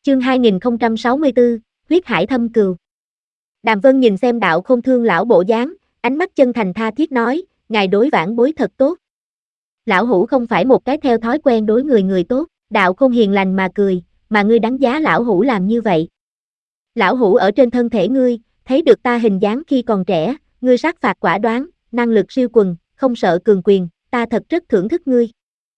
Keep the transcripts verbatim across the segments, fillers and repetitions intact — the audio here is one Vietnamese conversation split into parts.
Chương hai nghìn không trăm sáu mươi tư, huyết hải thâm cừu. Đàm Vân nhìn xem Đạo Khôn thương lão bộ dáng, ánh mắt chân thành tha thiết nói, ngài đối vãn bối thật tốt. Lão hủ không phải một cái theo thói quen đối người người tốt, Đạo Khôn hiền lành mà cười, mà ngươi đánh giá lão hủ làm như vậy. Lão hủ ở trên thân thể ngươi, thấy được ta hình dáng khi còn trẻ, ngươi sát phạt quả đoán, năng lực siêu quần, không sợ cường quyền, ta thật rất thưởng thức ngươi.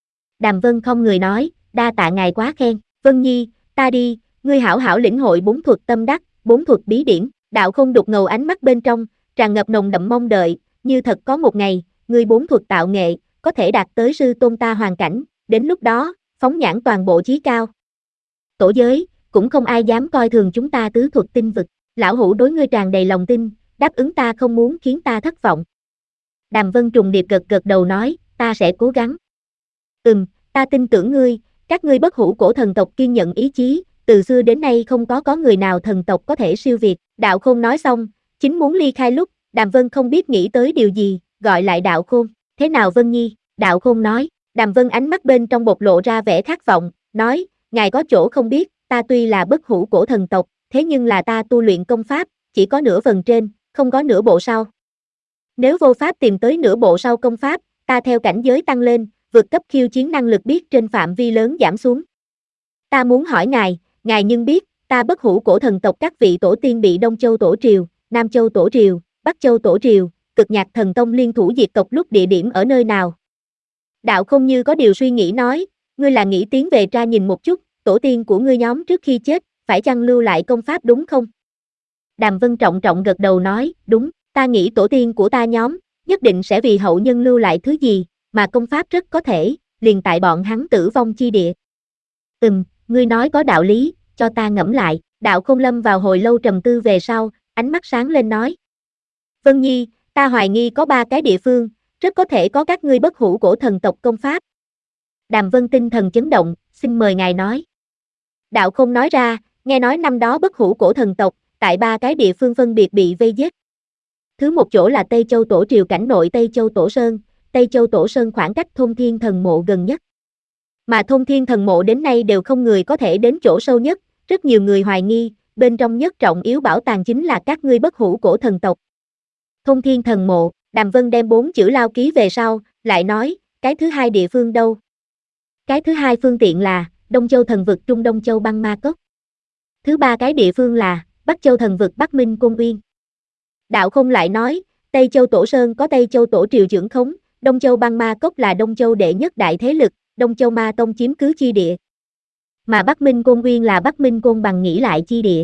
Đàm Vân không người nói, đa tạ ngài quá khen, Vân Nhi, ta đi, ngươi hảo hảo lĩnh hội bốn thuật tâm đắc, bốn thuật bí điển. Đạo Khôn đục ngầu ánh mắt bên trong, tràn ngập nồng đậm mong đợi, như thật có một ngày, ngươi bốn thuật tạo nghệ, có thể đạt tới sư tôn ta hoàn cảnh, đến lúc đó, phóng nhãn toàn bộ chí cao. Tổ giới, cũng không ai dám coi thường chúng ta tứ thuật tinh vực, lão hủ đối ngươi tràn đầy lòng tin, đáp ứng ta không muốn khiến ta thất vọng. Đàm Vân trùng điệp gật gật đầu nói, ta sẽ cố gắng. Ừm, ta tin tưởng ngươi, các ngươi bất hủ cổ thần tộc kiên nhẫn ý chí, từ xưa đến nay không có có người nào thần tộc có thể siêu việt. Đạo Khôn nói xong, chính muốn ly khai lúc, Đàm Vân không biết nghĩ tới điều gì, gọi lại Đạo Khôn, thế nào Vân Nhi, Đạo Khôn nói, Đàm Vân ánh mắt bên trong bộc lộ ra vẻ khát vọng, nói, ngài có chỗ không biết, ta tuy là bất hủ cổ thần tộc, thế nhưng là ta tu luyện công pháp, chỉ có nửa phần trên, không có nửa bộ sau. Nếu vô pháp tìm tới nửa bộ sau công pháp, ta theo cảnh giới tăng lên, vượt cấp khiêu chiến năng lực biết trên phạm vi lớn giảm xuống. Ta muốn hỏi ngài, ngài nhưng biết, ta bất hủ cổ thần tộc các vị tổ tiên bị Đông Châu Tổ Triều, Nam Châu Tổ Triều, Bắc Châu Tổ Triều, Cực Nhạc Thần Tông liên thủ diệt tộc lúc địa điểm ở nơi nào? Đạo Không như có điều suy nghĩ nói, ngươi là nghĩ tiến về tra nhìn một chút, tổ tiên của ngươi nhóm trước khi chết, phải chăng lưu lại công pháp đúng không? Đàm Vân trọng trọng gật đầu nói, đúng, ta nghĩ tổ tiên của ta nhóm, nhất định sẽ vì hậu nhân lưu lại thứ gì, mà công pháp rất có thể, liền tại bọn hắn tử vong chi địa. Ừm, ngươi nói có đạo lý, cho ta ngẫm lại, Đạo Không lâm vào hồi lâu trầm tư về sau, ánh mắt sáng lên nói. Vân Nhi, ta hoài nghi có ba cái địa phương, rất có thể có các ngươi bất hủ cổ thần tộc công pháp. Đàm Vân tinh thần chấn động, xin mời ngài nói. Đạo Không nói ra, nghe nói năm đó bất hủ cổ thần tộc, tại ba cái địa phương phân biệt bị vây giết. Thứ một chỗ là Tây Châu Tổ Triều cảnh nội Tây Châu Tổ Sơn, Tây Châu Tổ Sơn khoảng cách Thôn Thiên Thần Mộ gần nhất. Mà Thôn Thiên Thần Mộ đến nay đều không người có thể đến chỗ sâu nhất, rất nhiều người hoài nghi, bên trong nhất trọng yếu bảo tàng chính là các ngươi bất hủ cổ thần tộc. Thôn Thiên Thần Mộ, Đàm Vân đem bốn chữ lao ký về sau, lại nói, cái thứ hai địa phương đâu? Cái thứ hai phương tiện là, Đông Châu Thần Vực Trung Đông Châu Băng Ma Cốc. Thứ ba cái địa phương là, Bắc Châu Thần Vực Bắc Minh Côn Uyên. Đạo Không lại nói, Tây Châu Tổ Sơn có Tây Châu Tổ Triều trưởng khống, Đông Châu Băng Ma Cốc là Đông Châu đệ nhất đại thế lực, Đông Châu Ma Tông chiếm cứ chi địa. Mà Bắc Minh Côn Uyên là Bắc Minh Côn Bằng nghỉ lại chi địa.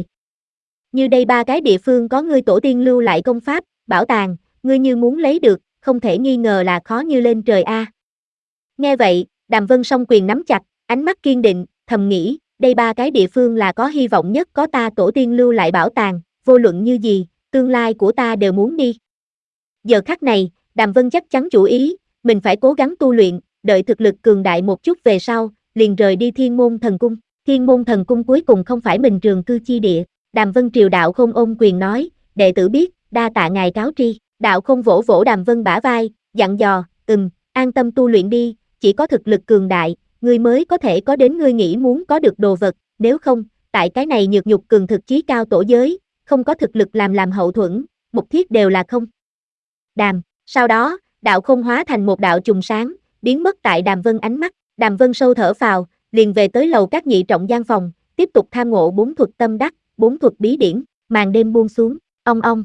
Như đây ba cái địa phương có ngươi tổ tiên lưu lại công pháp, bảo tàng, ngươi như muốn lấy được, không thể nghi ngờ là khó như lên trời a. À. Nghe vậy, Đàm Vân song quyền nắm chặt, ánh mắt kiên định, thầm nghĩ, đây ba cái địa phương là có hy vọng nhất có ta tổ tiên lưu lại bảo tàng, vô luận như gì, tương lai của ta đều muốn đi. Giờ khắc này, Đàm Vân chắc chắn chủ ý, mình phải cố gắng tu luyện, đợi thực lực cường đại một chút về sau, liền rời đi Thiên Môn Thần Cung. Thiên Môn Thần Cung cuối cùng không phải mình trường cư chi địa. Đàm Vân triều Đạo Không ôm quyền nói, đệ tử biết, đa tạ ngài cáo tri. Đạo Không vỗ vỗ Đàm Vân bả vai, dặn dò, ừm, an tâm tu luyện đi, chỉ có thực lực cường đại, ngươi mới có thể có đến ngươi nghĩ muốn có được đồ vật, nếu không, tại cái này nhược nhục cường thực chí cao tổ giới, không có thực lực làm làm hậu thuẫn, mục thiết đều là không. Đàm, sau đó, Đạo Không hóa thành một đạo trùng sáng, biến mất tại Đàm Vân ánh mắt, Đàm Vân sâu thở phào, liền về tới lầu các nhị trọng gian phòng, tiếp tục tham ngộ bốn thuật tâm đắc, bốn thuật bí điển, màn đêm buông xuống, ong ong.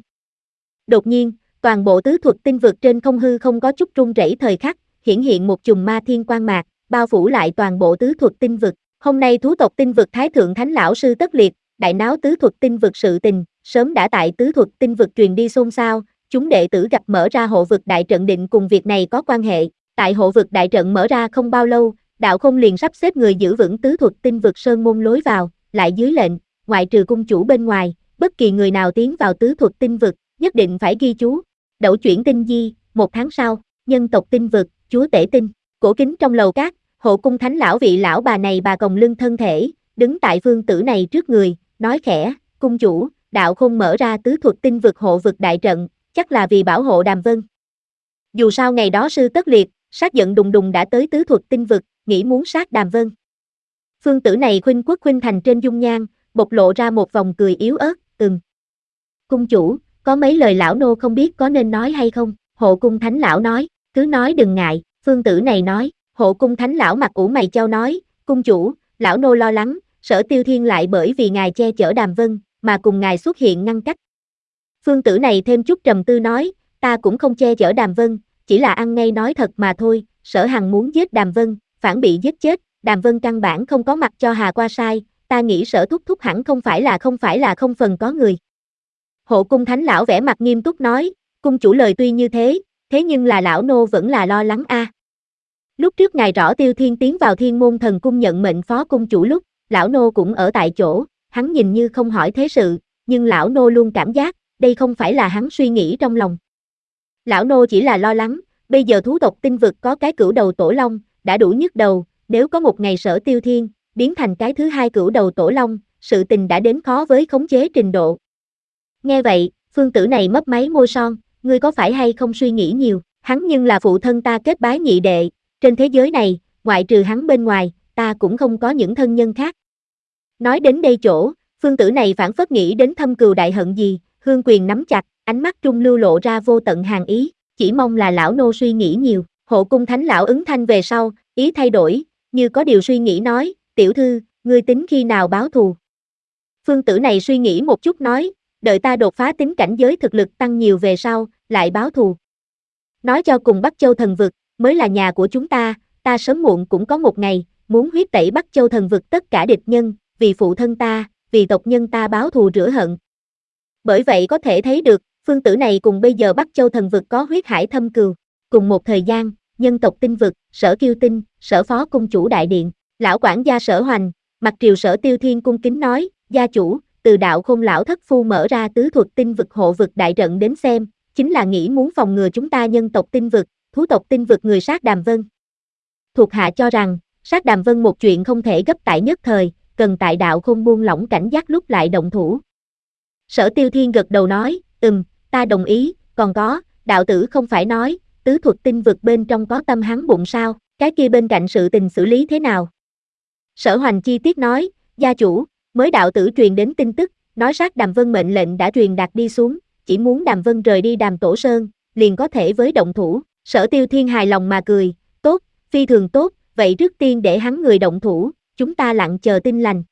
Đột nhiên, toàn bộ tứ thuật tinh vực trên không hư không có chút rung rẩy thời khắc, hiển hiện một chùm ma thiên quang mạc, bao phủ lại toàn bộ tứ thuật tinh vực. Hôm nay thú tộc tinh vực Thái Thượng Thánh Lão Sư tất liệt, đại náo tứ thuật tinh vực sự tình, sớm đã tại tứ thuật tinh vực truyền đi xôn xao, chúng đệ tử gặp mở ra hộ vực đại trận định cùng việc này có quan hệ. Tại hộ vực đại trận mở ra không bao lâu, Đạo Không liền sắp xếp người giữ vững tứ thuật tinh vực sơn môn lối vào, lại dưới lệnh, ngoại trừ cung chủ bên ngoài, bất kỳ người nào tiến vào tứ thuật tinh vực, nhất định phải ghi chú. Đẩu chuyển tinh di, một tháng sau, nhân tộc tinh vực, chúa tể tinh, cổ kính trong lầu cát, hộ cung thánh lão vị lão bà này bà còng lưng thân thể, đứng tại phương tử này trước người, nói khẽ, cung chủ, Đạo Không mở ra tứ thuật tinh vực hộ vực đại trận, chắc là vì bảo hộ Đàm Vân. Dù sao ngày đó sư tất liệt, sát giận đùng đùng đã tới tứ thuật tinh vực, nghĩ muốn sát Đàm Vân. Phương Tử này khuynh quốc khuynh thành trên dung nhan, bộc lộ ra một vòng cười yếu ớt, ừm. Cung chủ, có mấy lời lão nô không biết có nên nói hay không? Hộ cung thánh lão nói, cứ nói đừng ngại, Phương Tử này nói, hộ cung thánh lão mặt ủ mày chau nói, cung chủ, lão nô lo lắng, Sở Tiêu Thiên lại bởi vì ngài che chở Đàm Vân, mà cùng ngài xuất hiện ngăn cách. Phương Tử này thêm chút trầm tư nói, ta cũng không che chở Đàm Vân, chỉ là ăn ngay nói thật mà thôi, Sở Hằng muốn giết Đàm Vân, phản bị giết chết, Đàm Vân căn bản không có mặt cho Hà qua sai, ta nghĩ Sở thúc thúc hẳn không phải là không phải là không phần có người. Hộ cung thánh lão vẻ mặt nghiêm túc nói, cung chủ lời tuy như thế, thế nhưng là lão nô vẫn là lo lắng a. À. Lúc trước ngài rõ Tiêu Thiên tiến vào Thiên Môn Thần Cung nhận mệnh phó cung chủ lúc, lão nô cũng ở tại chỗ, hắn nhìn như không hỏi thế sự, nhưng lão nô luôn cảm giác, đây không phải là hắn suy nghĩ trong lòng. Lão nô chỉ là lo lắng, bây giờ thú tộc tinh vực có cái cửu đầu tổ long, đã đủ nhức đầu, nếu có một ngày Sở Tiêu Thiên, biến thành cái thứ hai cửu đầu tổ long, sự tình đã đến khó với khống chế trình độ. Nghe vậy, Phương Tử này mấp máy môi son, ngươi có phải hay không suy nghĩ nhiều, hắn nhưng là phụ thân ta kết bái nhị đệ, trên thế giới này, ngoại trừ hắn bên ngoài, ta cũng không có những thân nhân khác. Nói đến đây chỗ, Phương Tử này phản phất nghĩ đến thâm cừu đại hận gì, hương quyền nắm chặt, ánh mắt trung lưu lộ ra vô tận hàn ý, chỉ mong là lão nô suy nghĩ nhiều. Hộ cung thánh lão ứng thanh về sau, ý thay đổi, như có điều suy nghĩ nói, tiểu thư, ngươi tính khi nào báo thù. Phương Tử này suy nghĩ một chút nói, đợi ta đột phá tính cảnh giới thực lực tăng nhiều về sau, lại báo thù. Nói cho cùng Bắc Châu thần vực, mới là nhà của chúng ta, ta sớm muộn cũng có một ngày, muốn huyết tẩy Bắc Châu thần vực tất cả địch nhân, vì phụ thân ta, vì tộc nhân ta báo thù rửa hận. Bởi vậy có thể thấy được, Phương Tử này cùng bây giờ Bắc Châu thần vực có huyết hải thâm cừu. Cùng một thời gian, nhân tộc tinh vực, Sở Kiêu Tinh, Sở Phó Cung chủ đại điện, lão quản gia Sở Hoành, mặt triều Sở Tiêu Thiên cung kính nói, gia chủ, từ đạo khôn lão thất phu mở ra tứ thuật tinh vực hộ vực đại trận đến xem, chính là nghĩ muốn phòng ngừa chúng ta nhân tộc tinh vực, thú tộc tinh vực người sát Đàm Vân. Thuộc hạ cho rằng, sát Đàm Vân một chuyện không thể gấp tại nhất thời, cần tại đạo khôn buông lỏng cảnh giác lúc lại động thủ. Sở Tiêu Thiên gật đầu nói, ừm, ta đồng ý, còn có, đạo tử không phải nói, tứ thuật tinh vực bên trong có tâm hắn bụng sao, cái kia bên cạnh sự tình xử lý thế nào? Sở Hoành chi tiết nói, gia chủ, mới đạo tử truyền đến tin tức, nói sát Đàm Vân mệnh lệnh đã truyền đạt đi xuống, chỉ muốn Đàm Vân rời đi Đàm Tổ Sơn, liền có thể với động thủ. Sở Tiêu Thiên hài lòng mà cười, tốt, phi thường tốt, vậy trước tiên để hắn người động thủ, chúng ta lặng chờ tin lành.